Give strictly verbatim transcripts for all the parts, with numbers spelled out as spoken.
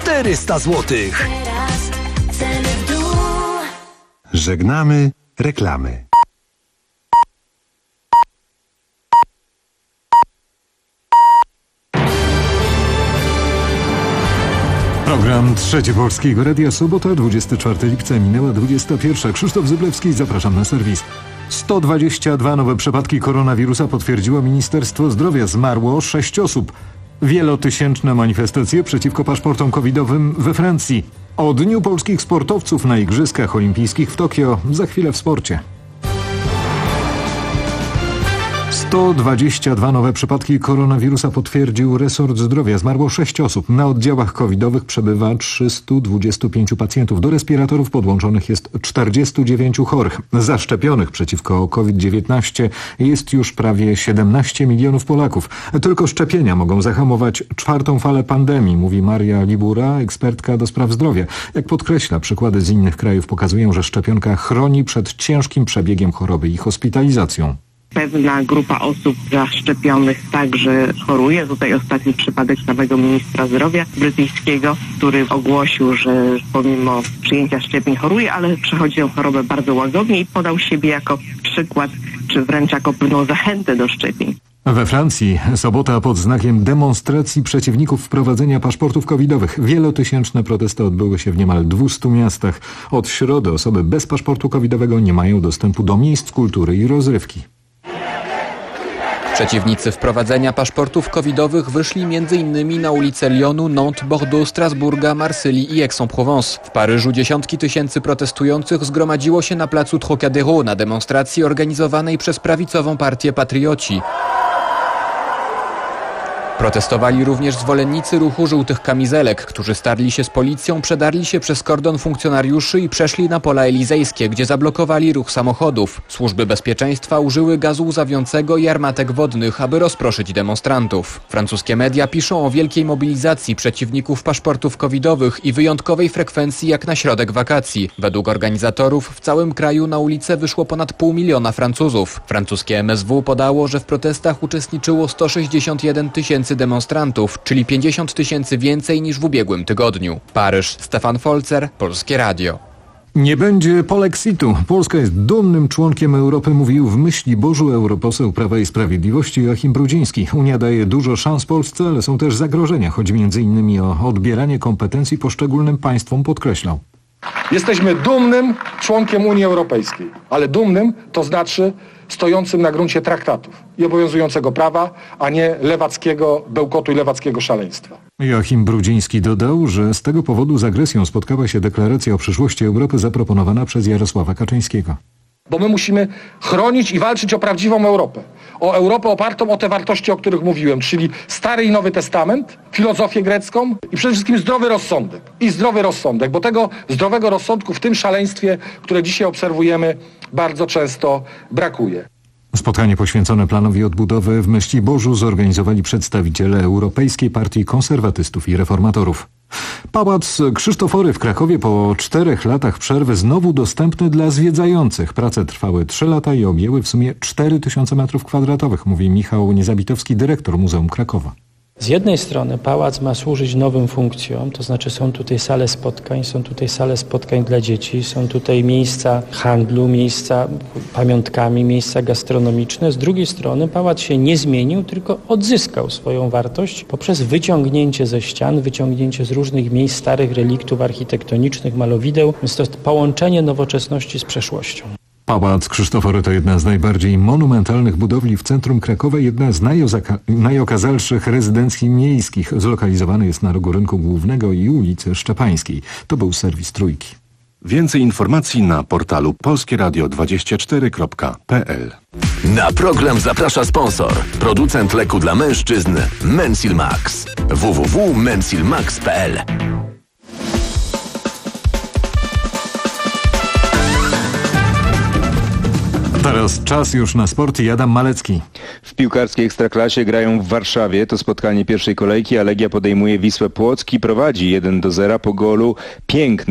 czterysta złotych. Żegnamy reklamy. Program Trzeci Polskiego Radia, sobota, dwudziestego czwartego lipca, minęła dwudziesta pierwsza. Krzysztof Zyblewski, zapraszam na serwis. sto dwadzieścia dwa nowe przypadki koronawirusa potwierdziło Ministerstwo Zdrowia. Zmarło sześć osób. Wielotysięczne manifestacje przeciwko paszportom covidowym we Francji. O Dniu Polskich Sportowców na Igrzyskach Olimpijskich w Tokio za chwilę w sporcie. sto dwadzieścia dwa nowe przypadki koronawirusa potwierdził resort zdrowia. Zmarło sześć osób. Na oddziałach covidowych przebywa trzysta dwadzieścia pięć pacjentów. Do respiratorów podłączonych jest czterdziestu dziewięciu chorych. Zaszczepionych przeciwko COVID dziewiętnaście jest już prawie siedemnaście milionów Polaków. Tylko szczepienia mogą zahamować czwartą falę pandemii, mówi Maria Libura, ekspertka do spraw zdrowia. Jak podkreśla, przykłady z innych krajów pokazują, że szczepionka chroni przed ciężkim przebiegiem choroby i hospitalizacją. Pewna grupa osób zaszczepionych także choruje. Tutaj ostatni przypadek samego ministra zdrowia brytyjskiego, który ogłosił, że pomimo przyjęcia szczepień choruje, ale przechodzi tę chorobę bardzo łagodnie i podał siebie jako przykład, czy wręcz jako pewną zachętę do szczepień. We Francji sobota pod znakiem demonstracji przeciwników wprowadzenia paszportów covidowych. Wielotysięczne protesty odbyły się w niemal dwustu miastach. Od środy osoby bez paszportu covidowego nie mają dostępu do miejsc kultury i rozrywki. Przeciwnicy wprowadzenia paszportów covidowych wyszli między innymi na ulice Lyonu, Nantes, Bordeaux, Strasburga, Marsylii i Aix-en-Provence. W Paryżu dziesiątki tysięcy protestujących zgromadziło się na placu Trocadéro na demonstracji organizowanej przez prawicową partię Patrioci. Protestowali również zwolennicy ruchu żółtych kamizelek, którzy starli się z policją, przedarli się przez kordon funkcjonariuszy i przeszli na pola elizejskie, gdzie zablokowali ruch samochodów. Służby bezpieczeństwa użyły gazu łzawiącego i armatek wodnych, aby rozproszyć demonstrantów. Francuskie media piszą o wielkiej mobilizacji przeciwników paszportów covidowych i wyjątkowej frekwencji jak na środek wakacji. Według organizatorów w całym kraju na ulicę wyszło ponad pół miliona Francuzów. Francuskie M S W podało, że w protestach uczestniczyło sto sześćdziesiąt jeden tysięcy demonstrantów, czyli pięćdziesiąt tysięcy więcej niż w ubiegłym tygodniu. Paryż, Stefan Folzer, Polskie Radio. Nie będzie polexitu. Polska jest dumnym członkiem Europy, mówił w Myśli Bożu europoseł Prawa i Sprawiedliwości Joachim Brudziński. Unia daje dużo szans Polsce, ale są też zagrożenia. Chodzi między innymi o odbieranie kompetencji poszczególnym państwom, podkreślał. Jesteśmy dumnym członkiem Unii Europejskiej, ale dumnym to znaczy stojącym na gruncie traktatów i obowiązującego prawa, a nie lewackiego bełkotu i lewackiego szaleństwa. Joachim Brudziński dodał, że z tego powodu z agresją spotkała się deklaracja o przyszłości Europy zaproponowana przez Jarosława Kaczyńskiego. Bo my musimy chronić i walczyć o prawdziwą Europę. O Europę opartą o te wartości, o których mówiłem, czyli Stary i Nowy Testament, filozofię grecką i przede wszystkim zdrowy rozsądek. I zdrowy rozsądek, bo tego zdrowego rozsądku w tym szaleństwie, które dzisiaj obserwujemy, bardzo często brakuje. Spotkanie poświęcone planowi odbudowy w Myśli Bożu zorganizowali przedstawiciele Europejskiej Partii Konserwatystów i Reformatorów. Pałac Krzysztofory w Krakowie po czterech latach przerwy znowu dostępny dla zwiedzających. Prace trwały trzy lata i objęły w sumie cztery tysiące metrów kwadratowych, mówi Michał Niezabitowski, dyrektor Muzeum Krakowa. Z jednej strony pałac ma służyć nowym funkcjom, to znaczy są tutaj sale spotkań, są tutaj sale spotkań dla dzieci, są tutaj miejsca handlu, miejsca pamiątkami, miejsca gastronomiczne. Z drugiej strony pałac się nie zmienił, tylko odzyskał swoją wartość poprzez wyciągnięcie ze ścian, wyciągnięcie z różnych miejsc starych reliktów architektonicznych, malowideł. Więc to jest połączenie nowoczesności z przeszłością. Pałac Krzysztofory to jedna z najbardziej monumentalnych budowli w centrum Krakowa, jedna z najozaka- najokazalszych rezydencji miejskich. Zlokalizowany jest na rogu Rynku Głównego i ulicy Szczepańskiej. To był serwis Trójki. Więcej informacji na portalu polskieradio dwadzieścia cztery kropka p l. Na program zaprasza sponsor. Producent leku dla mężczyzn Mensil Max. w w w kropka mensilmax kropka p l. Teraz czas już na sport i Adam Malecki. W piłkarskiej Ekstraklasie grają w Warszawie. To spotkanie pierwszej kolejki, a Legia podejmuje Wisłę Płock i prowadzi jeden do zera po golu pięknym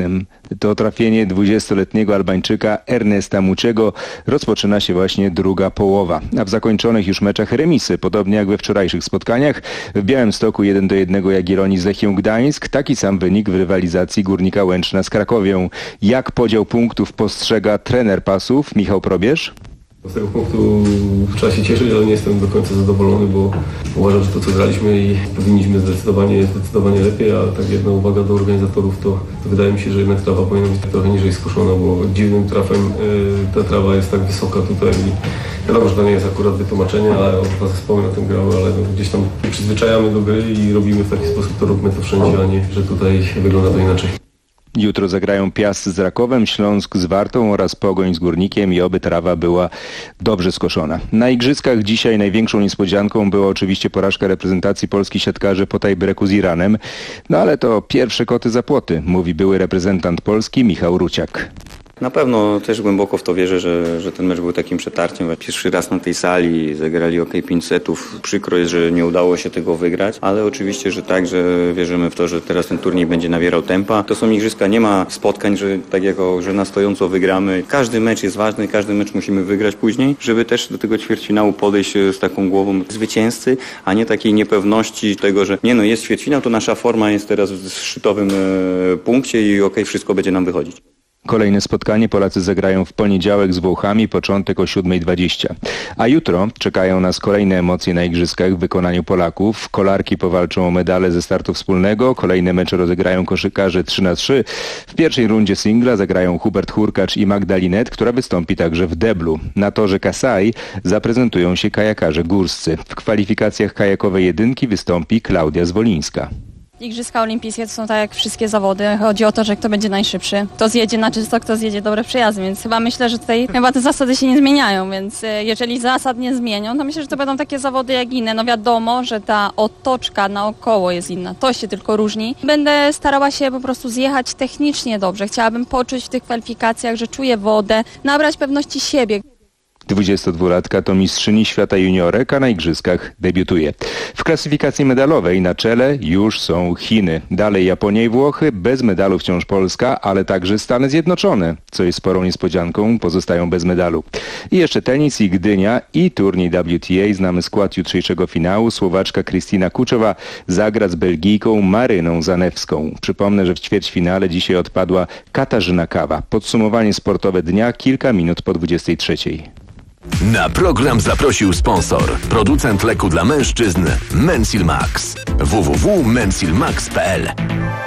To trafienie dwudziestoletniego Albańczyka Ernesta Muciego. Rozpoczyna się właśnie druga połowa. A w zakończonych już meczach remisy, podobnie jak we wczorajszych spotkaniach. W Białymstoku jeden do jednego Jagiellonii z Lechią Gdańsk. Taki sam wynik w rywalizacji Górnika Łęczna z Krakowią. Jak podział punktów postrzega trener Pasów Michał Probierz? Z tego punktu trzeba się cieszyć, ale nie jestem do końca zadowolony, bo uważam, że to co graliśmy i powinniśmy zdecydowanie, zdecydowanie lepiej, a tak jedna uwaga do organizatorów, to, to wydaje mi się, że jednak trawa powinna być trochę niżej skoszona, bo dziwnym trafem y, ta trawa jest tak wysoka tutaj i wiadomo, że to nie jest akurat wytłumaczenie, ale dwa zespoły na tym grały, ale no, gdzieś tam przyzwyczajamy do gry i robimy w taki sposób, to róbmy to wszędzie, a nie, że tutaj wygląda to inaczej. Jutro zagrają Piast z Rakowem, Śląsk z Wartą oraz Pogoń z Górnikiem i oby trawa była dobrze skoszona. Na igrzyskach dzisiaj największą niespodzianką była oczywiście porażka reprezentacji polskich siatkarzy po tiebreaku z Iranem. No ale to pierwsze koty za płoty, mówi były reprezentant Polski Michał Ruciak. Na pewno też głęboko w to wierzę, że, że ten mecz był takim przetarciem. Pierwszy raz na tej sali zagrali ok pięć setów. Przykro jest, że nie udało się tego wygrać, ale oczywiście, że tak, że wierzymy w to, że teraz ten turniej będzie nabierał tempa. To są igrzyska, nie ma spotkań, że tak jako, że na stojąco wygramy. Każdy mecz jest ważny, każdy mecz musimy wygrać później, żeby też do tego ćwierćfinału podejść z taką głową zwycięzcy, a nie takiej niepewności tego, że nie no, jest ćwierćfinał, to nasza forma jest teraz w szczytowym e, punkcie i ok, wszystko będzie nam wychodzić. Kolejne spotkanie Polacy zagrają w poniedziałek z Włochami, początek o siódma dwadzieścia. A jutro czekają nas kolejne emocje na igrzyskach w wykonaniu Polaków. Kolarki powalczą o medale ze startu wspólnego. Kolejne mecze rozegrają koszykarze trzy na trzy. W pierwszej rundzie singla zagrają Hubert Hurkacz i Magda Linette, która wystąpi także w deblu. Na torze Kasai zaprezentują się kajakarze górscy. W kwalifikacjach kajakowej jedynki wystąpi Klaudia Zwolińska. Igrzyska olimpijskie to są tak jak wszystkie zawody. Chodzi o to, że kto będzie najszybszy. Kto zjedzie na czysto, kto zjedzie dobre przejazdy, więc chyba myślę, że tutaj chyba te zasady się nie zmieniają, więc jeżeli zasad nie zmienią, to myślę, że to będą takie zawody jak inne. No wiadomo, że ta otoczka naokoło jest inna. To się tylko różni. Będę starała się po prostu zjechać technicznie dobrze. Chciałabym poczuć w tych kwalifikacjach, że czuję wodę, nabrać pewności siebie. dwudziestodwulatka to mistrzyni świata juniorek, a na igrzyskach debiutuje. W klasyfikacji medalowej na czele już są Chiny. Dalej Japonia i Włochy, bez medalu wciąż Polska, ale także Stany Zjednoczone, co jest sporą niespodzianką, pozostają bez medalu. I jeszcze tenis i Gdynia i turniej W T A. Znamy skład jutrzejszego finału. Słowaczka Krystyna Kuczowa zagra z Belgijką Maryną Zanewską. Przypomnę, że w ćwierćfinale dzisiaj odpadła Katarzyna Kawa. Podsumowanie sportowe dnia kilka minut po dwudziestej trzeciej. Na program zaprosił sponsor, producent leku dla mężczyzn Mensil Max. w w w kropka mensil max kropka p l.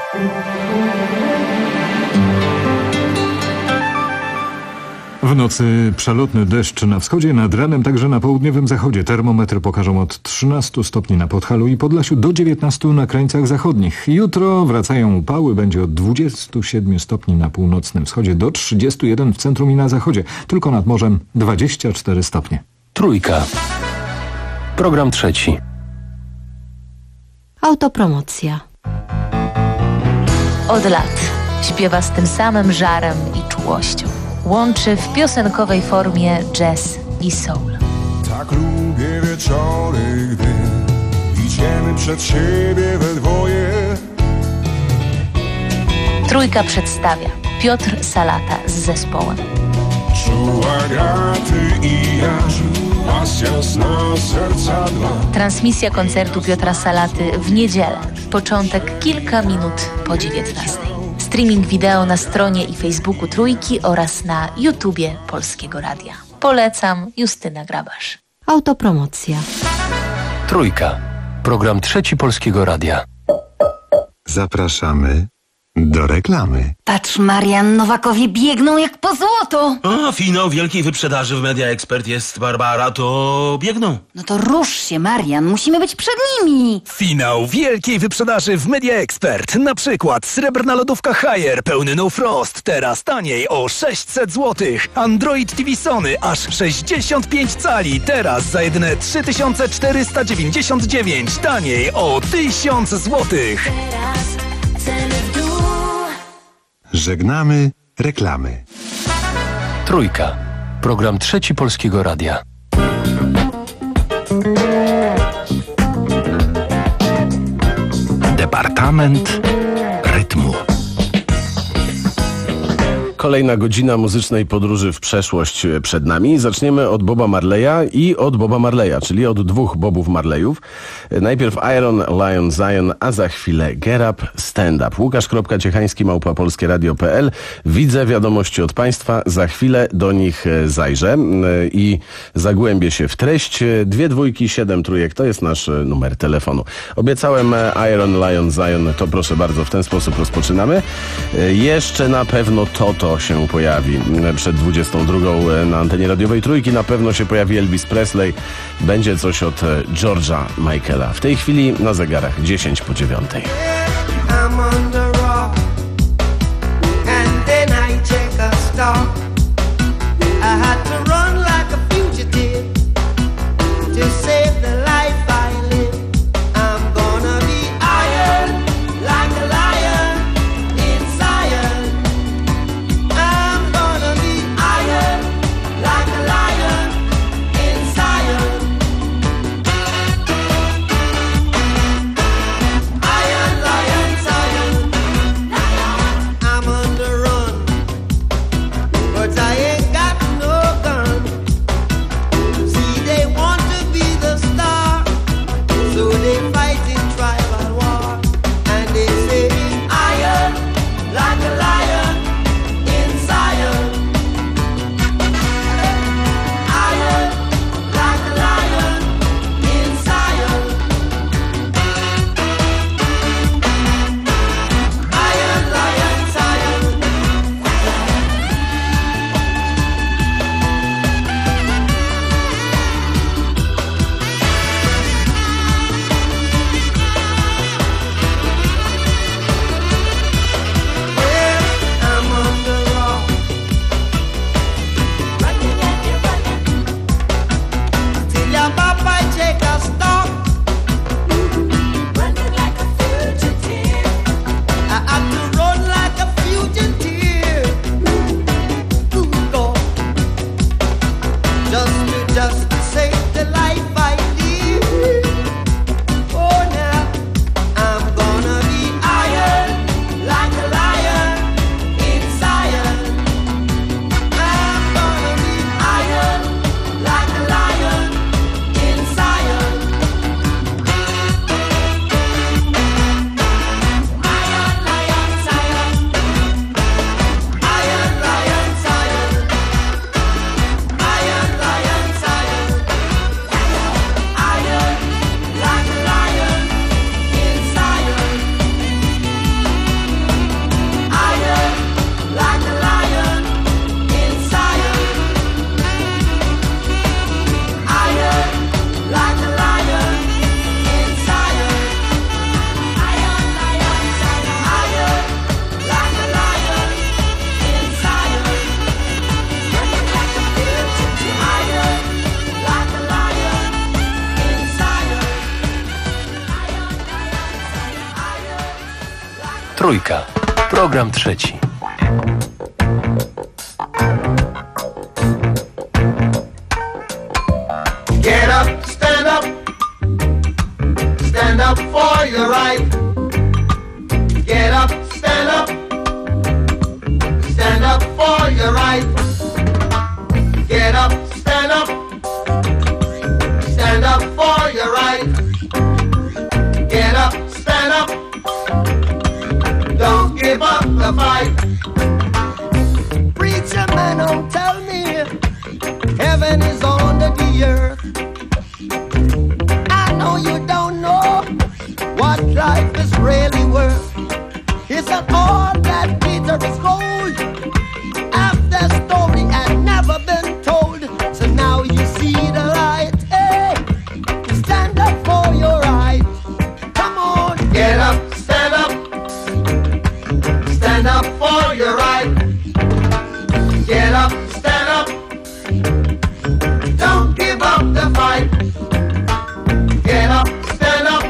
W nocy przelotny deszcz na wschodzie, nad ranem także na południowym zachodzie. Termometry pokażą od trzynastu stopni na Podhalu i Podlasiu do dziewiętnastu na krańcach zachodnich. Jutro wracają upały, będzie od dwudziestu siedmiu stopni na północnym wschodzie do trzydziestu jeden w centrum i na zachodzie. Tylko nad morzem dwadzieścia cztery stopnie. Trójka. Program trzeci. Autopromocja. Od lat śpiewa z tym samym żarem i czułością. Łączy w piosenkowej formie jazz i soul. Tak lubię wieczory, gdy idziemy przed siebie we dwoje. Trójka przedstawia Piotr Salata z zespołem. Czuła graty i jaż, pasja zna serca dwa. Transmisja koncertu Piotra Salaty w niedzielę. Początek kilka minut po dziewiętnastej. Streaming wideo na stronie i Facebooku Trójki oraz na YouTubie Polskiego Radia. Polecam, Justyna Grabasz. Autopromocja. Trójka. Program trzeci Polskiego Radia. Zapraszamy do reklamy. Patrz, Marian, Nowakowie biegną jak po złoto. A, finał wielkiej wyprzedaży w Media Expert jest, Barbara, to biegną. No to rusz się, Marian, musimy być przed nimi. Finał wielkiej wyprzedaży w Media Expert. Na przykład srebrna lodówka Haier, pełny no frost, teraz taniej o sześćset złotych. Android T V Sony, aż sześćdziesiąt pięć cali, teraz za jedyne trzy tysiące czterysta dziewięćdziesiąt dziewięć, taniej o tysiąc złotych. Ceny w dół. Żegnamy reklamy. Trójka. Program trzeci Polskiego Radia. Departament rytmu. Kolejna godzina muzycznej podróży w przeszłość przed nami. Zaczniemy od Boba Marleya i od Boba Marleya, czyli od dwóch Bobów Marleyów. Najpierw Iron Lion Zion, a za chwilę Get Up, Stand Up. Łukasz.Ciechański, małpa polskie radio kropka p l. Widzę wiadomości od Państwa, za chwilę do nich zajrzę i zagłębię się w treść. Dwie dwójki, siedem trójek, to jest nasz numer telefonu. Obiecałem Iron Lion Zion, to proszę bardzo, w ten sposób rozpoczynamy. Jeszcze na pewno Toto się pojawi przed dwudziestą drugą na antenie radiowej Trójki. Na pewno się pojawi Elvis Presley. Będzie coś od George'a Michaela. W tej chwili na zegarach dziesięć po dziewiątej. Trójka. Program trzeci. Get up, stand up. Stand up for your right. Get up, stand up. Stand up for your right. Get up, stand up. Stand up for your right. Get up, stand up. Don't give up the fight. Preacher man, don't tell me heaven is under the earth. I know you don't know what life is really worth. Isn't all that Peter is gold? After story had never been told, so now you see the light. Hey, stand up for your right. Come on, get up, stand up. Stand up for your right. Get up, stand up. Don't give up the fight. Get up, stand up.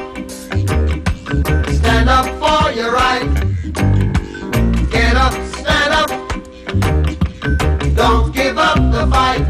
Stand up for your right. Get up, stand up. Don't give up the fight.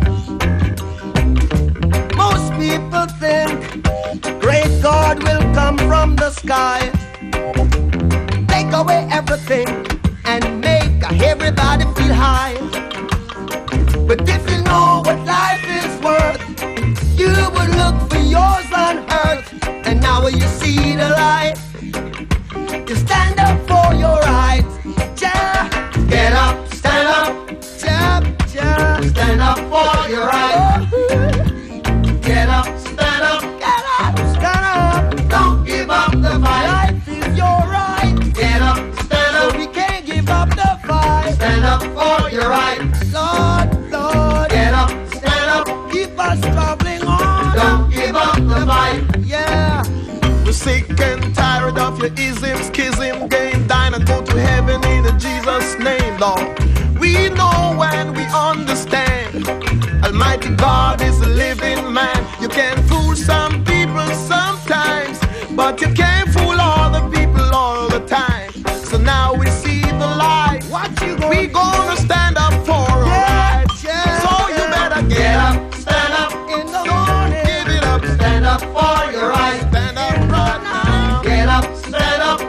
Most people think great God will come from the sky, take away everything and make everybody feel hide. But if you know what life is worth, you would look for yours on earth. And now you see the light, you stand up for your rights. Yeah. Get up, stand up, yeah, yeah. Stand up for your rights. Get up, stand up, get up, stand up. Don't give up the fight. Life is your right. Get up, stand up. So we can't give up the fight. Stand up for your rights. Lord, Lord. Get up, stand up. Keep us traveling on. Don't give up the fight. Yeah. We're sick and tired of your ism, schism, game, dine and go to heaven in Jesus' name, Lord. We know and we understand. Almighty God is a living man. You can fool some people sometimes, but you can't fool all the people all the time. So now we see the light. What you gonna we gonna stand up for our yeah, rights. Yeah, so you yeah. better get, get up, up, stand up in the don't morning. Give it up, stand up for your rights. Stand up right now. Get up, stand up.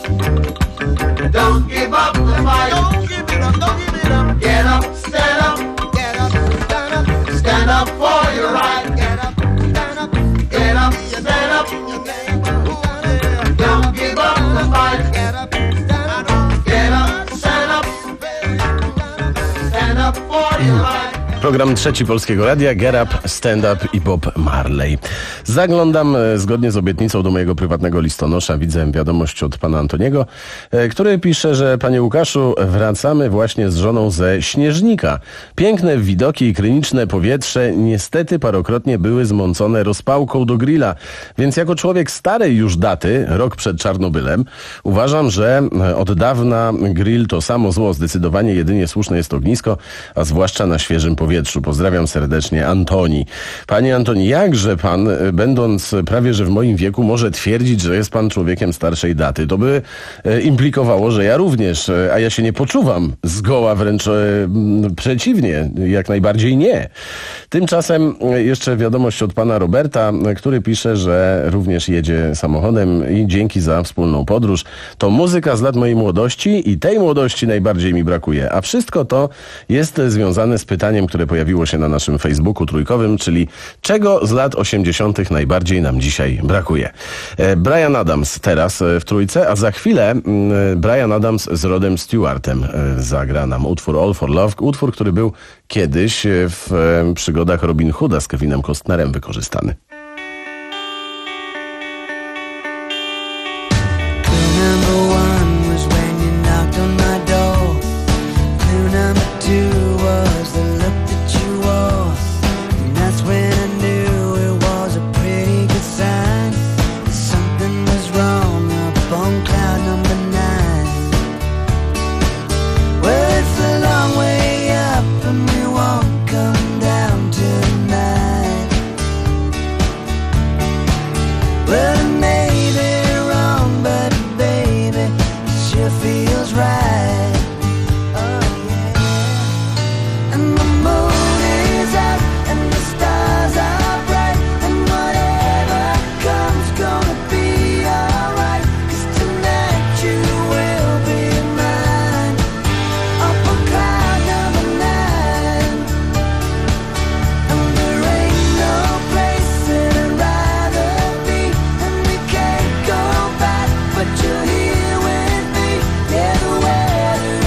Don't give up the fight. Don't give it up, don't give it up. Get up, stand up. Get up, stand up. Stand up for your right. Get up, stand up. Get up, stand up. Don't give up the fight. Get up, stand up. Get up, stand up. Stand up for your right. Program trzeci Polskiego Radia, Get Up, Stand Up i Bob Marley. Zaglądam e, zgodnie z obietnicą do mojego prywatnego listonosza. Widzę wiadomość od pana Antoniego, e, który pisze, że panie Łukaszu, wracamy właśnie z żoną ze Śnieżnika. Piękne widoki i kliniczne powietrze niestety parokrotnie były zmącone rozpałką do grilla. Więc jako człowiek starej już daty, rok przed Czarnobylem, uważam, że od dawna grill to samo zło. Zdecydowanie jedynie słuszne jest ognisko, a zwłaszcza na świeżym powietrzu. Pozdrawiam serdecznie, Antoni. Panie Antoni, jakże pan, będąc prawie że w moim wieku, może twierdzić, że jest pan człowiekiem starszej daty? To by implikowało, że ja również, a ja się nie poczuwam zgoła, wręcz przeciwnie, jak najbardziej nie. Tymczasem jeszcze wiadomość od pana Roberta, który pisze, że również jedzie samochodem i dzięki za wspólną podróż. To muzyka z lat mojej młodości i tej młodości najbardziej mi brakuje. A wszystko to jest związane z pytaniem, które pojawiło się na naszym Facebooku trójkowym, czyli czego z lat osiemdziesiątych najbardziej nam dzisiaj brakuje. Bryan Adams teraz w trójce, a za chwilę Bryan Adams z Rodem Stewartem zagra nam utwór All for Love, utwór, który był kiedyś w przygodach Robin Hooda z Kevinem Costnerem wykorzystany. But you're here with me, yeah, the weather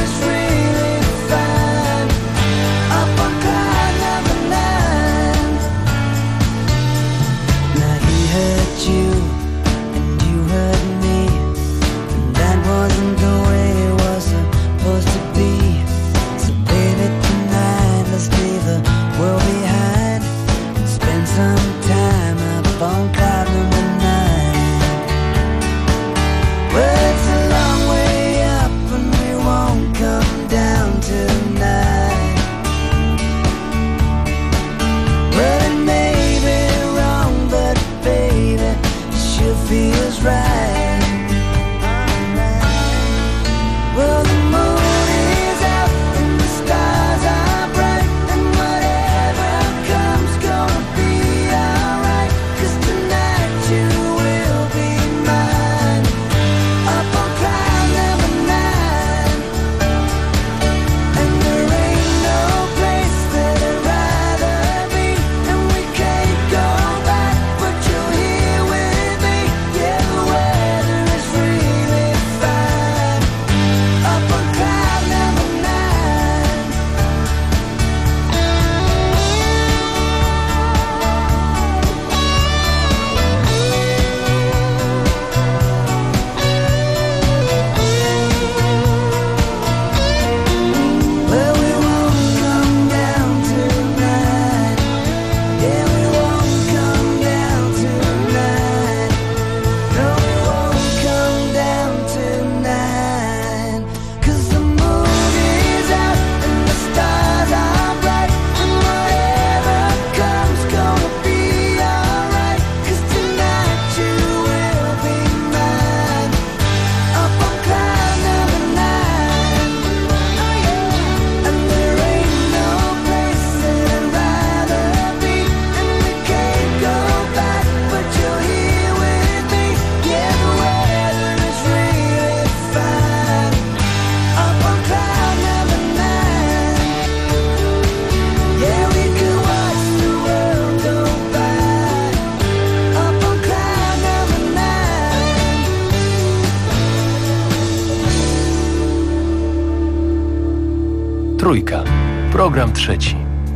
Trójka. Program trzeci.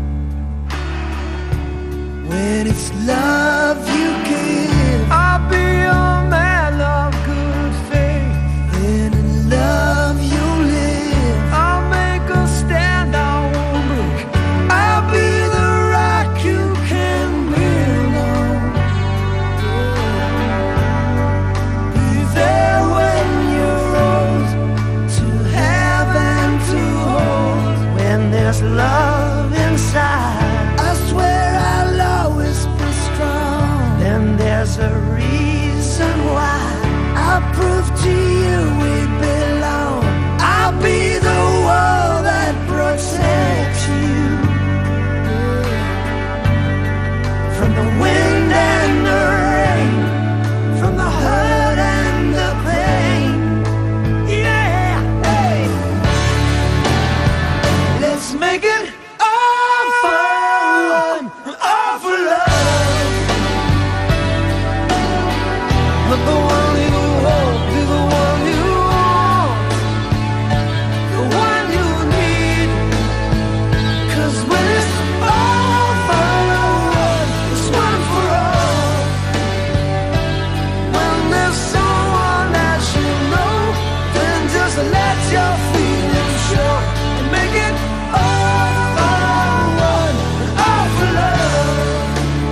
When it's love you give, I'll be a man of good faith. Then in love you live, I'll make a stand, I won't break. I'll be the rock you can build on. Be there when you're old, to have and to hold. When there's love inside, I swear I'll always be strong. Then there's a reason why I'll prove to you we belong. I'll be the wall that protects you from the wind and the rain, from the hurt and the pain. Yeah, hey. Let's make it all fun, all for love. Let the one you hold be the one you want, the one you need. 'Cause when it's all for one, it's one for all. When there's someone that you know, then just let your feelings show and make it all for one, all for love.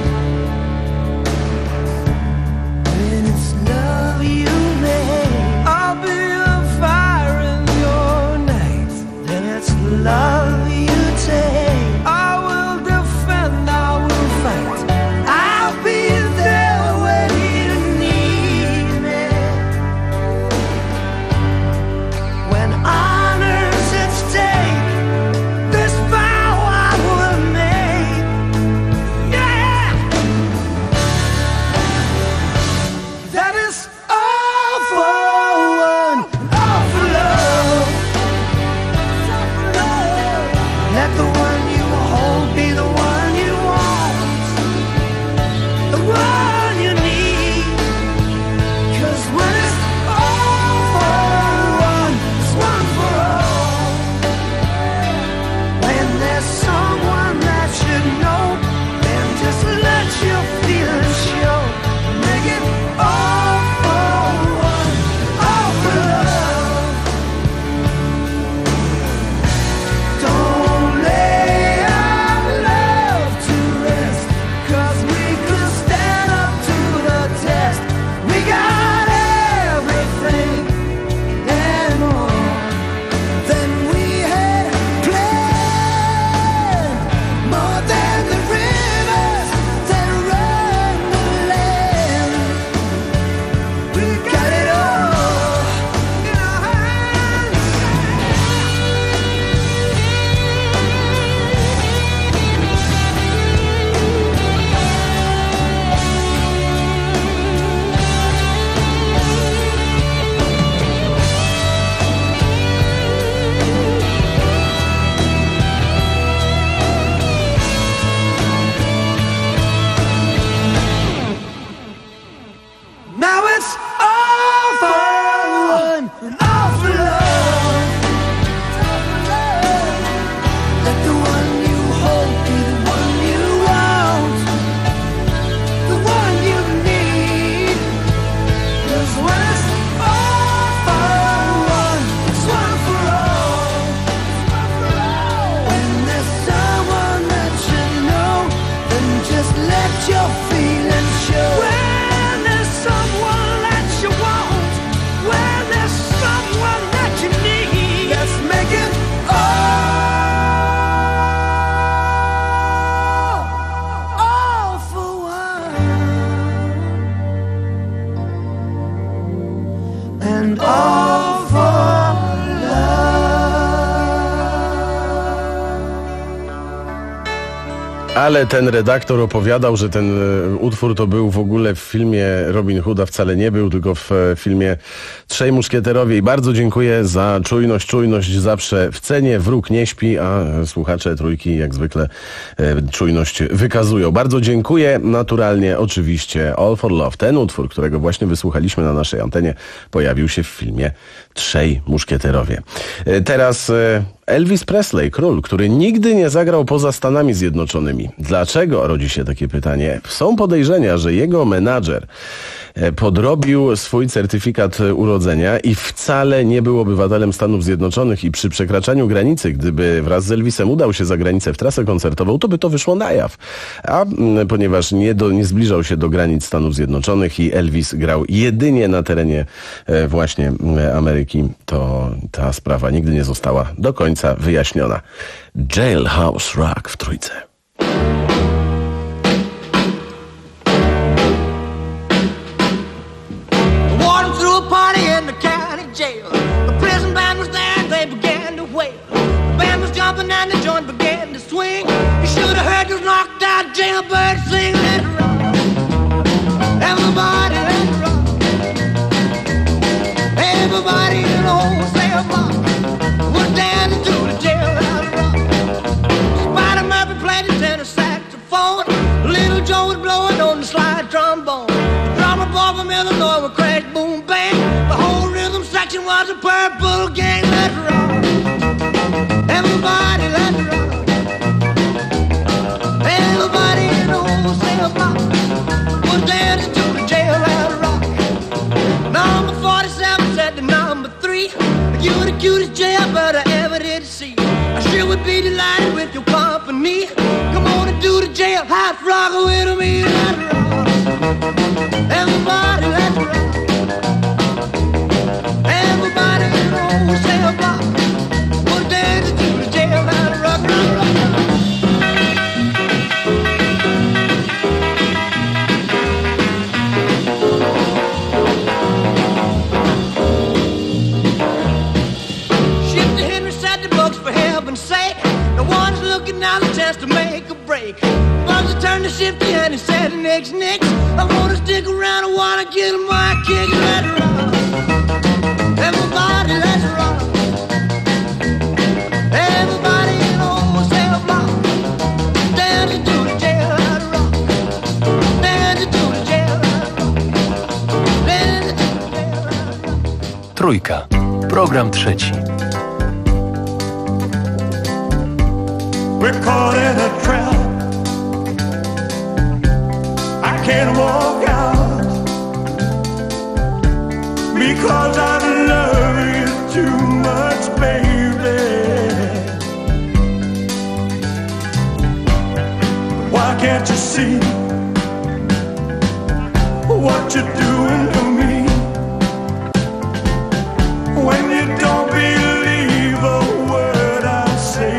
When it's love you make, I'll be a fire in your night. Then it's love you take, I will defend, I will fight. I'll be there when you need me. When honor's at stake, this vow I will make. Yeah, that is all for one, all for love. Let the one you hold be the one you want, the one you need. 'Cause when it's all for one, it's one for all. When there's someone that you know, then just let your feelings show. Make it all for one, all for love. Don't lay our love to rest, 'cause we could stand up to the test. We got everything and more than we had planned, more than the rivers that run the land. We got it all in our hands. Now it's all for one, and all for love. Let the one you hold be the one you want, the one you need. 'Cause when it's all for one, it's one for all. When there's someone that you know, then just let your feelings show. When there's someone that you want, when there's someone that you need, let's make it all, all for one, and all for Ale ten redaktor opowiadał, że ten e, utwór to był w ogóle w filmie Robin Hooda, wcale nie był, tylko w e, filmie Trzej Muszkieterowie. I bardzo dziękuję za czujność. Czujność zawsze w cenie, wróg nie śpi, a słuchacze Trójki jak zwykle e, czujność wykazują. Bardzo dziękuję. Naturalnie oczywiście All for Love. Ten utwór, którego właśnie wysłuchaliśmy na naszej antenie, pojawił się w filmie Trzej Muszkieterowie. E, teraz... E, Elvis Presley, król, który nigdy nie zagrał poza Stanami Zjednoczonymi. Dlaczego? Rodzi się takie pytanie. Są podejrzenia, że jego menadżer podrobił swój certyfikat urodzenia i wcale nie był obywatelem Stanów Zjednoczonych i przy przekraczaniu granicy, gdyby wraz z Elvisem udał się za granicę w trasę koncertową, to by to wyszło na jaw. A ponieważ nie, do, nie zbliżał się do granic Stanów Zjednoczonych i Elvis grał jedynie na terenie właśnie Ameryki, to ta sprawa nigdy nie została do końca wyjaśniona. Jailhouse Rock w Trójce. And the joint began to swing. You should have heard those knocked out jailbirds sing. Let it rock. Everybody let it rock. Everybody in the wholesale block was dancing to the jailhouse rock. Spider Murphy played his tenor saxophone. Little Joe was blowing on the slide trombone. Drummer boy from Illinois with crash boom bang. The whole rhythm section was a purple gang. Let it rock. Everybody let it rock. Everybody in the wholesale block was dancing to the jailhouse rock. Number forty-seven said to number three, you're the cutest jailbird I ever did see. I sure would be delighted with your company. Come on and do the jailhouse rock with me. Let it rock. Everybody let it rock. Everybody in the wholesale block. To make a break, Bugsy turned to Shifty and he said, "Nix, nix, I wanna stick around, I wanna get my kick, let it rock. Everybody, let's rock. Everybody in the wholesale block, dancing to the jailhouse rock, dancing to the jailhouse rock, dancing to the jailhouse rock." Trójka, program trzeci. We're caught in a trap. I can't walk out because I love you too much, baby. Why can't you see what you're doing to me when you don't believe a word I say?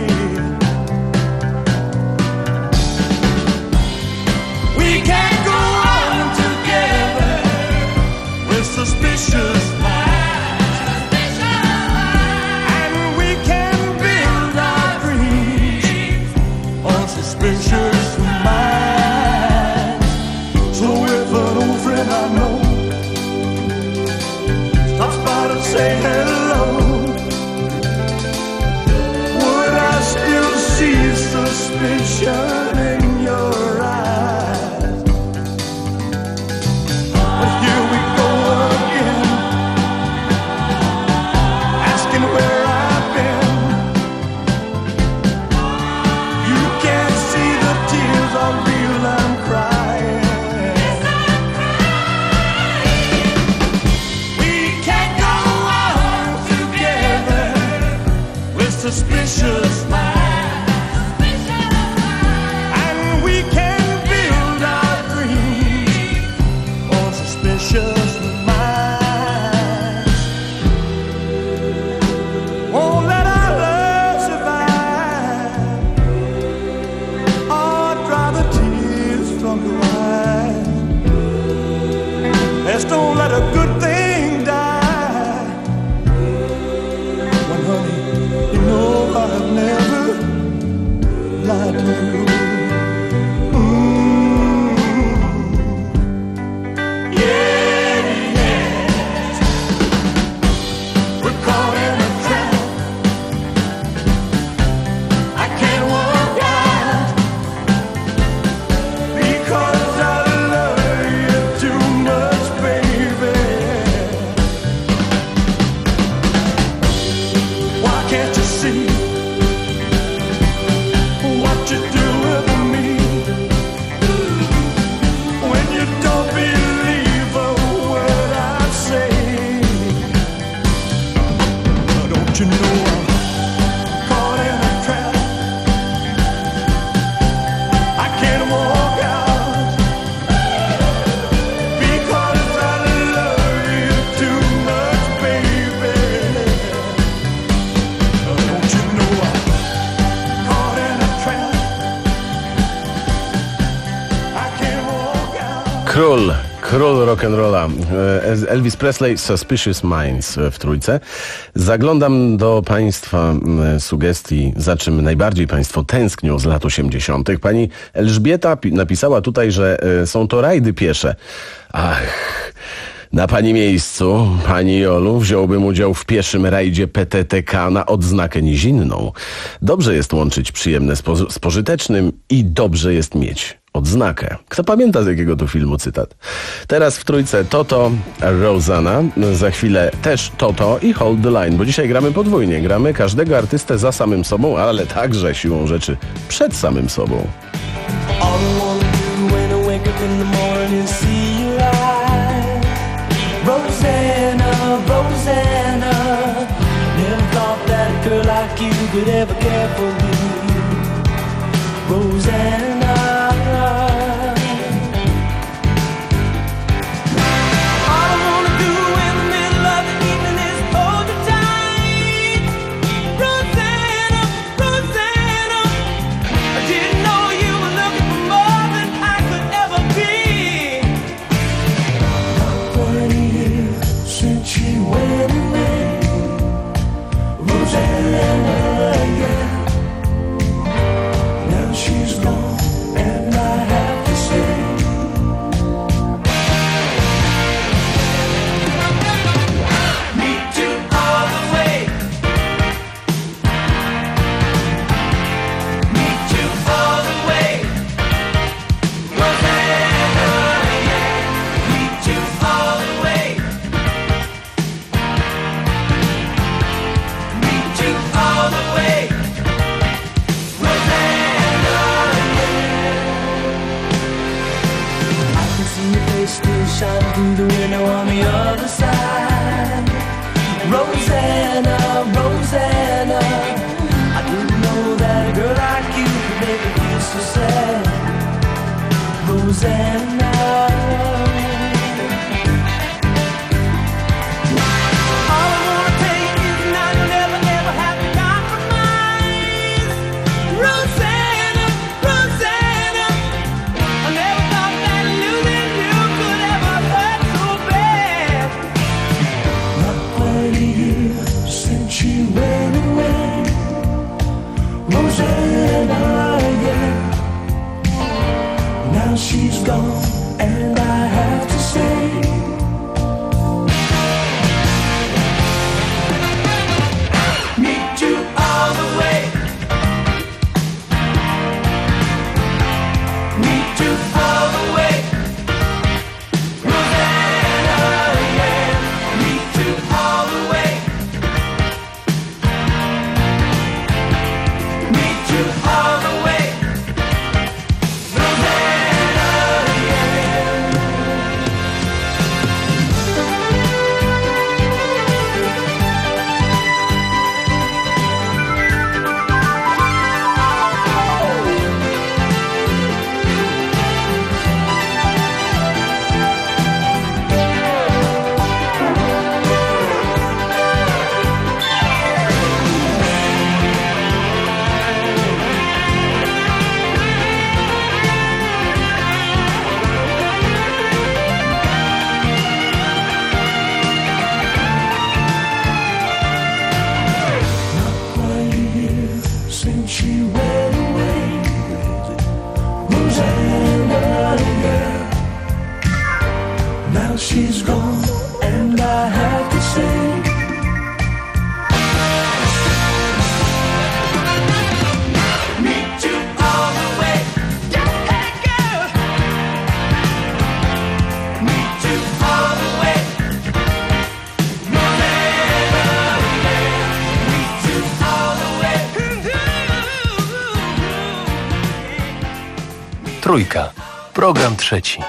Suspicious minds, and we can build our dreams on suspicious minds. So if an old friend I know stops by to say hello, would I still see suspicion in your eyes? But here we go. Suspicious minds, and we can build our dreams on suspicious minds. Won't let our love survive or dry the tears from your eyes. Let's don't let a good thing die. When honey, you know I've never you know I'm caught in a trap? I can't walk out because I love you too much, baby. Don't you know I'm caught in a trap? I can't walk out. Król, król rock'n'rolla. Elvis Presley, Suspicious Minds w trójce. Zaglądam do Państwa sugestii, za czym najbardziej Państwo tęsknią z lat osiemdziesiątych. Pani Elżbieta napisała tutaj, że są to rajdy piesze. Ach... Na Pani miejscu, Pani Jolu, wziąłbym udział w pieszym rajdzie P T T K na odznakę nizinną. Dobrze jest łączyć przyjemne z, po- z pożytecznym i dobrze jest mieć odznakę. Kto pamięta, z jakiego to filmu cytat? Teraz w trójce Toto, Rosanna, za chwilę też Toto i Hold the Line, bo dzisiaj gramy podwójnie. Gramy każdego artystę za samym sobą, ale także siłą rzeczy przed samym sobą. All I wanna do when I wake up in the morning is see your eyes. Rosanna, Rosanna, never thought that a girl like you could ever care for me. Rosanna, all I wanna do in the middle of the evening is hold you tight. Rosanna, Rosanna, I didn't know you were looking for more than I could ever be. Not one year since she went away. Rosanna, yeah. Now she's gone and I have to say, me too all the way. Me too all the way. Rosanna, yeah. Me too all the way. Me too all the way. Rosanna, I can see your face still shining through the window on the other side. Rosanna, Rosanna, I didn't know that a girl like you could make me feel so sad. Rosanna, all I wanna take is not never ever have to compromise. Rosanna, Rosanna, I never thought that losing you could ever hurt so bad. Not quite a year since she went away. Rosanna, yeah. Now she's gone and I have to say, me too all the way. Me too all the way. Rosanna, yeah. Me too all the way. Me too all the way. Rosanna, yeah. Not quite a year since she went away. Rosanna, yeah. Now she's gone and I have to say, me too all the way. Hey girl, me too all the way. Rosanna, yeah. Me too all the way. Trójka. Program trzeci.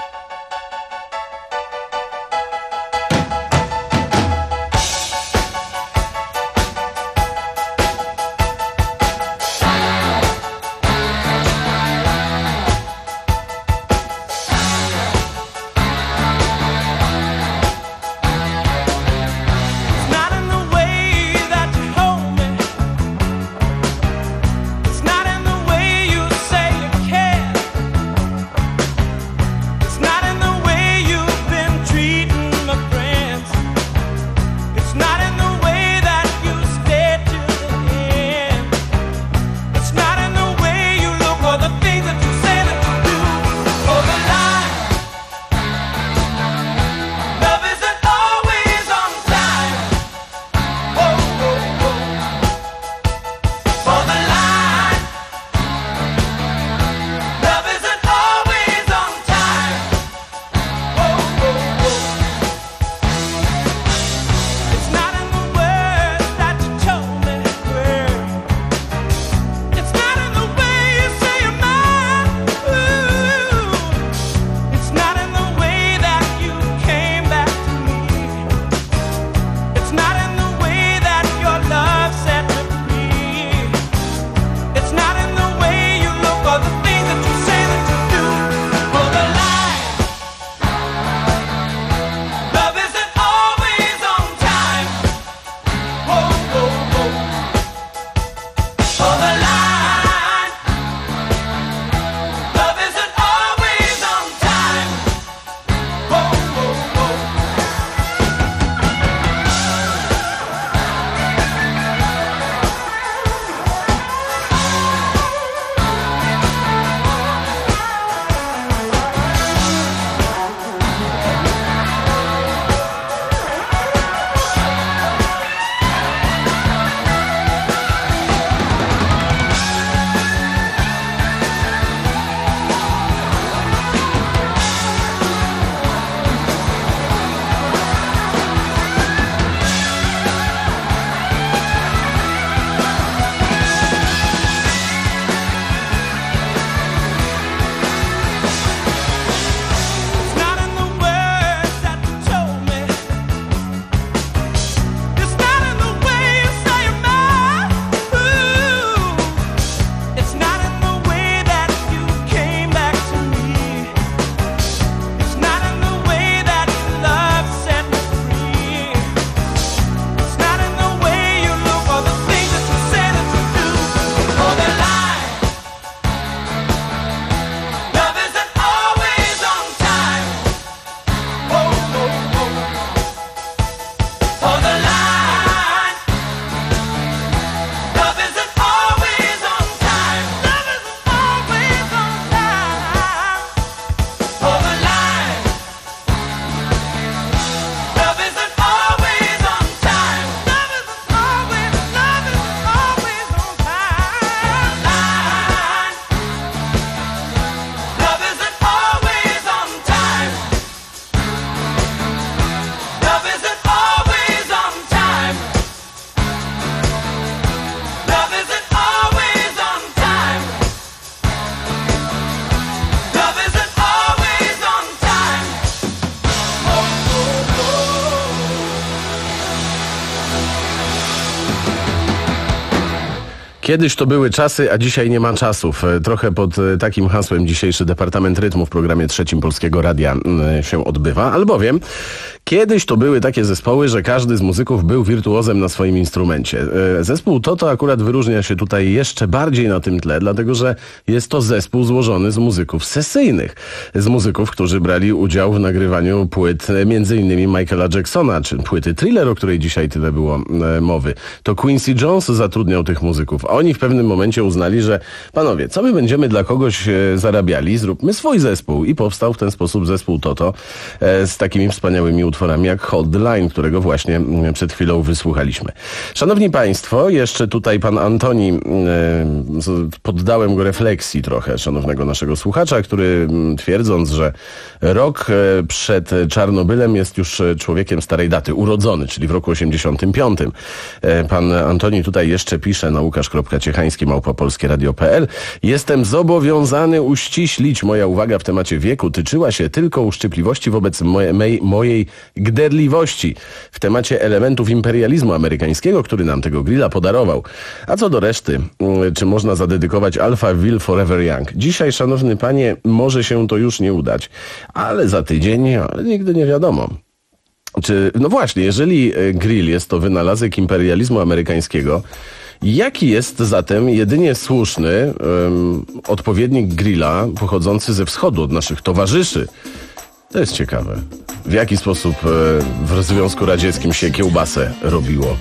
Kiedyś to były czasy, a dzisiaj nie ma czasów. Trochę pod takim hasłem dzisiejszy Departament Rytmu w programie trzecim Polskiego Radia się odbywa, albowiem kiedyś to były takie zespoły, że każdy z muzyków był wirtuozem na swoim instrumencie. Zespół Toto akurat wyróżnia się tutaj jeszcze bardziej na tym tle, dlatego że jest to zespół złożony z muzyków sesyjnych. Z muzyków, którzy brali udział w nagrywaniu płyt między innymi Michaela Jacksona, czy płyty Thriller, o której dzisiaj tyle było mowy. To Quincy Jones zatrudniał tych muzyków, a oni w pewnym momencie uznali, że panowie, co my będziemy dla kogoś zarabiali, zróbmy swój zespół. I powstał w ten sposób zespół Toto z takimi wspaniałymi utworami jak Hold the Line, którego właśnie przed chwilą wysłuchaliśmy. Szanowni Państwo, jeszcze tutaj pan Antoni, poddałem go refleksji trochę, szanownego naszego słuchacza, który twierdząc, że rok przed Czarnobylem jest już człowiekiem starej daty, urodzony, czyli w roku osiemdziesiątym piątym. Pan Antoni tutaj jeszcze pisze na łukasz kropka ciechański małpa polskie radio kropka p l. Jestem zobowiązany uściślić. Moja uwaga w temacie wieku tyczyła się tylko uszczypliwości wobec moje, mej, mojej gderliwości w temacie elementów imperializmu amerykańskiego, który nam tego grilla podarował. A co do reszty, czy można zadedykować Alphaville Forever Young? Dzisiaj, szanowny panie, może się to już nie udać, ale za tydzień nigdy nie wiadomo. Czy, no właśnie, jeżeli grill jest to wynalazek imperializmu amerykańskiego, jaki jest zatem jedynie słuszny um, odpowiednik grilla pochodzący ze wschodu, od naszych towarzyszy? To jest ciekawe. W jaki sposób e, w Związku Radzieckim się kiełbasę robiło?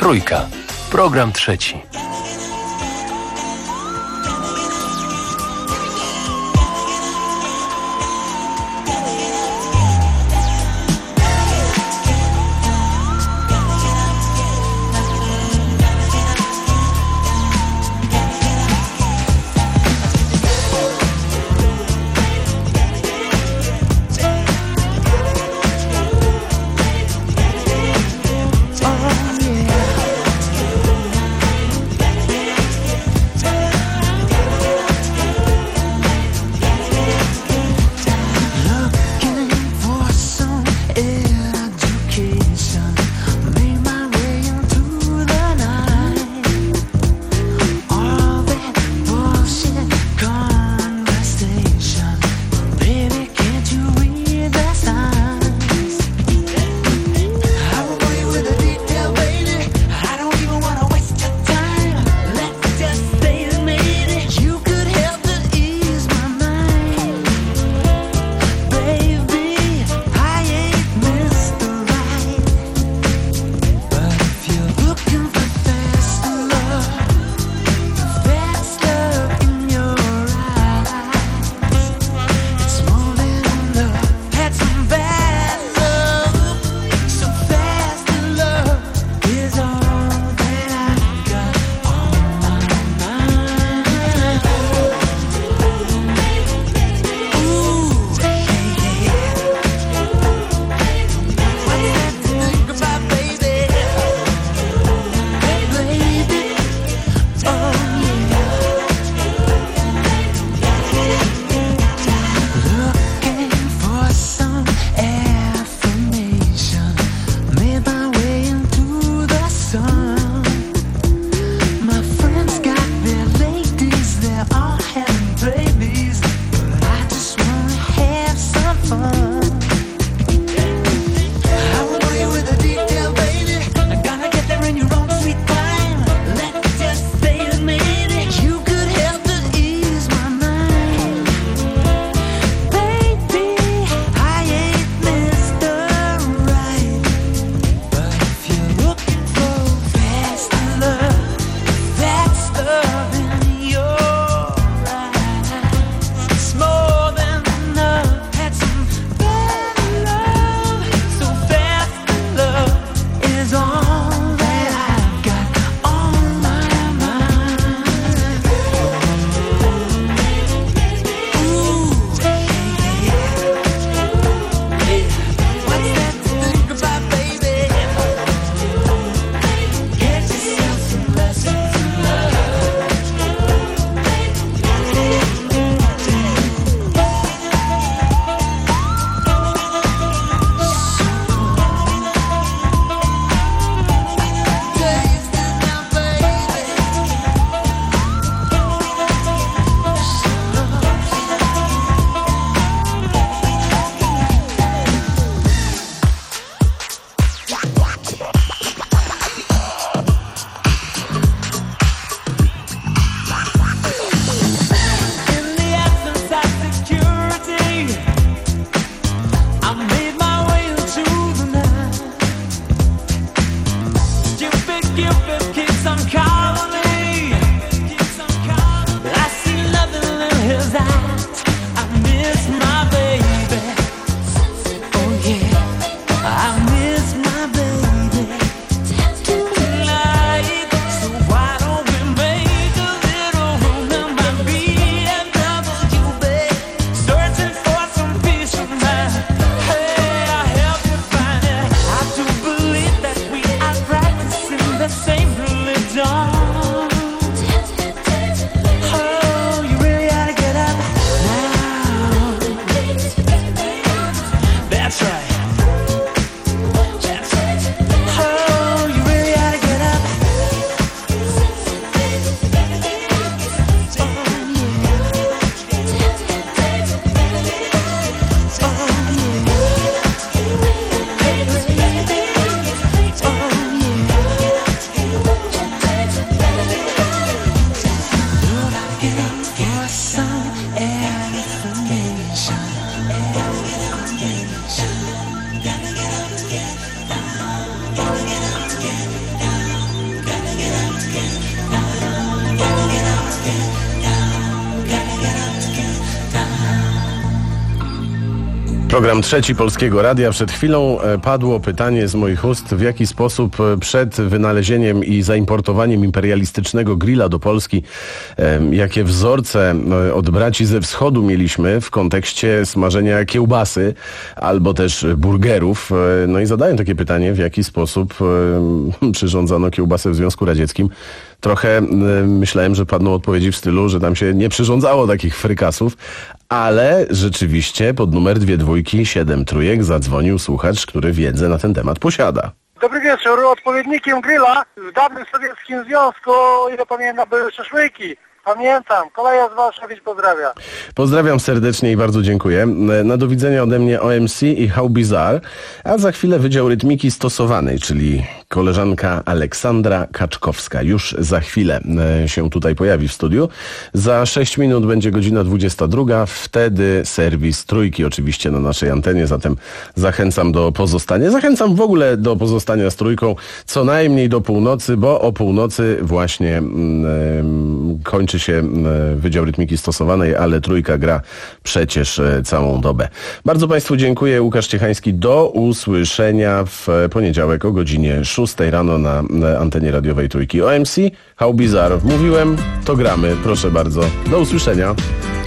Trójka. Program trzeci. Program trzeci Polskiego Radia. Przed chwilą padło pytanie z moich ust, w jaki sposób przed wynalezieniem i zaimportowaniem imperialistycznego grilla do Polski, jakie wzorce od braci ze wschodu mieliśmy w kontekście smażenia kiełbasy albo też burgerów. No i zadaję takie pytanie, w jaki sposób przyrządzano kiełbasę w Związku Radzieckim. Trochę myślałem, że padną odpowiedzi w stylu, że tam się nie przyrządzało takich frykasów, ale rzeczywiście pod numer dwie dwójki, siedem trójek zadzwonił słuchacz, który wiedzę na ten temat posiada. Dobry wieczór. Odpowiednikiem grilla w dawnym Sowieckim Związku, o ile pamiętam, były szaszłyki. Pamiętam. Koleja z Warszawy pozdrawia. Pozdrawiam serdecznie i bardzo dziękuję. Na do widzenia ode mnie O M C i How Bizarre, a za chwilę Wydział Rytmiki Stosowanej, czyli koleżanka Aleksandra Kaczkowska. Już za chwilę się tutaj pojawi w studiu. Za sześć minut będzie godzina dwudziesta druga, wtedy serwis Trójki oczywiście na naszej antenie, zatem zachęcam do pozostania. Zachęcam w ogóle do pozostania z Trójką co najmniej do północy, bo o północy właśnie mm, kończy się Wydział Rytmiki Stosowanej, ale Trójka gra przecież całą dobę. Bardzo Państwu dziękuję. Łukasz Ciechański. Do usłyszenia w poniedziałek o godzinie szóstej rano na antenie radiowej Trójki. O M C, How Bizarre. Mówiłem, to gramy. Proszę bardzo. Do usłyszenia.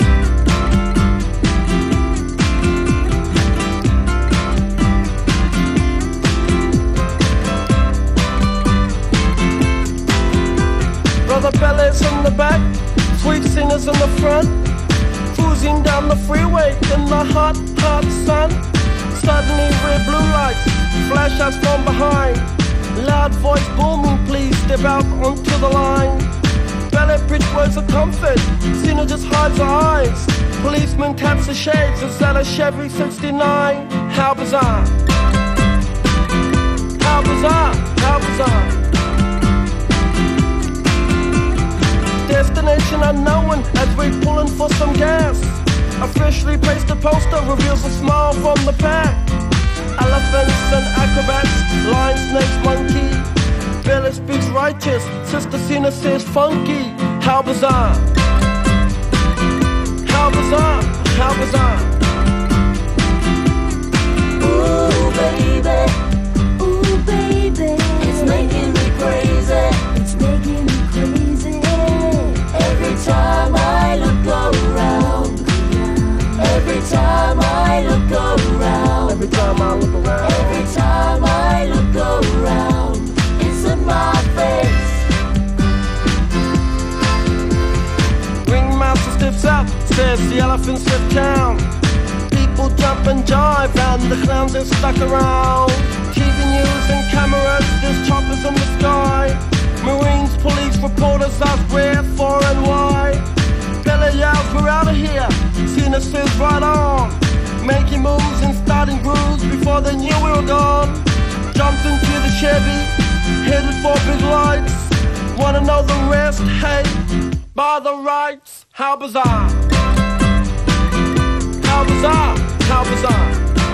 Brother Bellas in the back, sweet singers in the front, cruising down the freeway in the hot, hot sun. Suddenly red blue lights flash us from behind. Loud voice booming, please step out onto the line. Ballet bridge words of comfort, Cena just hides her eyes. Policeman taps the shades, is that a Chevy sixty-nine? How bizarre, how bizarre, how bizarre. Destination unknown as we're pulling for some gas. Officially placed a poster reveals a smile from the pack. Elephants and acrobats, lion, snakes, monkey. Billy speaks righteous, Sister Cena says funky. How bizarre, how bizarre, how bizarre. Ooh baby, ooh baby, it's making me crazy, it's making me crazy. Every time I look around, every time I look around, every time I look around, every time I look around, it's in my face. Ringmaster steps up, says the elephants have town. People jump and jive and the clowns are stuck around. T V news and cameras, there's choppers in the sky. Marines, police, reporters ask where, for and why. Billy yells, we're out of here. Cena says right on. Making moves and starting grooves before they knew we were gone. Jumped into the Chevy, headed for big lights. Wanna know the rest? Hey, by the rights. How bizarre, how bizarre, how bizarre.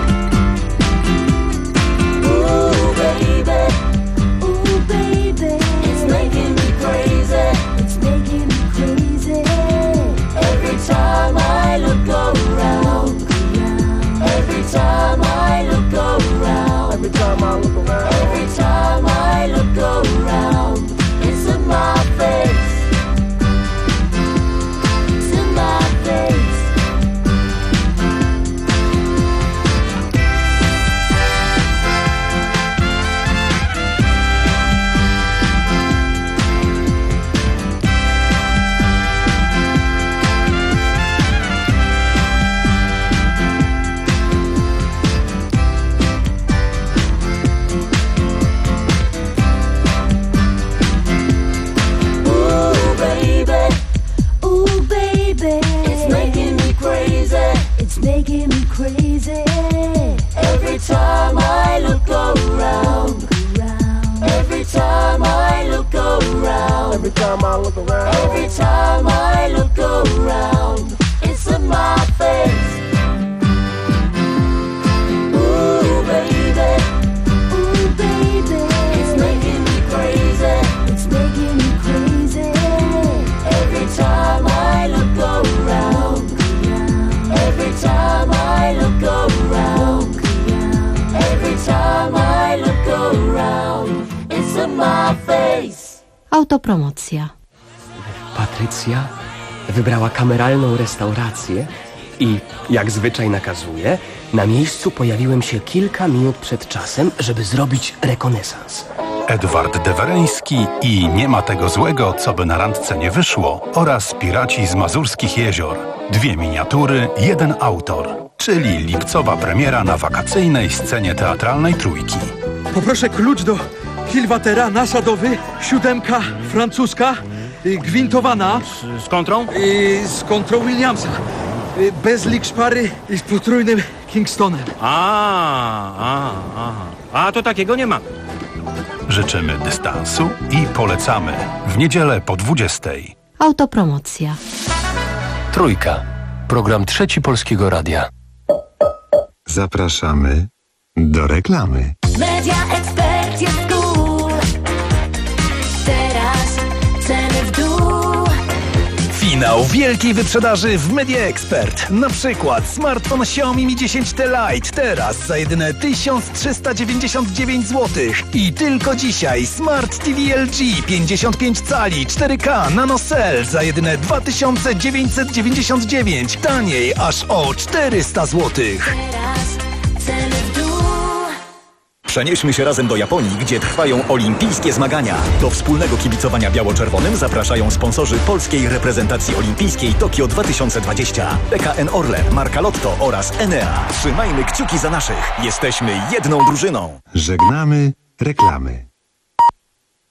Ooh baby, ooh baby, it's making me crazy, it's making me crazy. Every time I look around, every time I look around, every time I look around, every time I look around, it's in my face, it's in my face. It's making me crazy. Every time I look around, every time I look around, every time I look around, every time I look around, it's in my face. Ooh baby, ooh baby, it's making me crazy, it's making me crazy. Every time I look around, every time I look around. Autopromocja. Patrycja wybrała kameralną restaurację i, jak zwyczaj nakazuje, na miejscu pojawiłem się kilka minut przed czasem, żeby zrobić rekonesans. Edward Dewereński i Nie ma tego złego, co by na randce nie wyszło oraz Piraci z Mazurskich Jezior. Dwie miniatury, jeden autor, czyli lipcowa premiera na wakacyjnej scenie teatralnej Trójki. Poproszę klucz do kilwatera nasadowy, siódemka francuska, y, gwintowana. Z kontrą? Y, z kontrą Williamsa. Y, bez lik szpary i z potrójnym Kingstonem. A, a, a. A to takiego nie ma. Życzymy dystansu i polecamy w niedzielę po dwudziestej. Autopromocja. Trójka. Program Trzeci Polskiego Radia. Zapraszamy do reklamy. Media Expert jest cool. Teraz ceny w dół. Finał wielkiej wyprzedaży w Media Expert. Na przykład smartfon Xiaomi Mi dziesięć T Lite teraz za jedyne tysiąc trzysta dziewięćdziesiąt dziewięć złotych. I tylko dzisiaj Smart T V L G pięćdziesiąt pięć cali cztery K Nano Cell za jedyne dwa tysiące dziewięćset dziewięćdziesiąt dziewięć. Taniej aż o czterysta złotych. Ceny w dół. Przenieśmy się razem do Japonii, gdzie trwają olimpijskie zmagania. Do wspólnego kibicowania biało-czerwonym zapraszają sponsorzy polskiej reprezentacji olimpijskiej Tokio dwa tysiące dwadzieścia. P K N Orlen, Marka Lotto oraz Enea. Trzymajmy kciuki za naszych. Jesteśmy jedną drużyną. Żegnamy reklamy.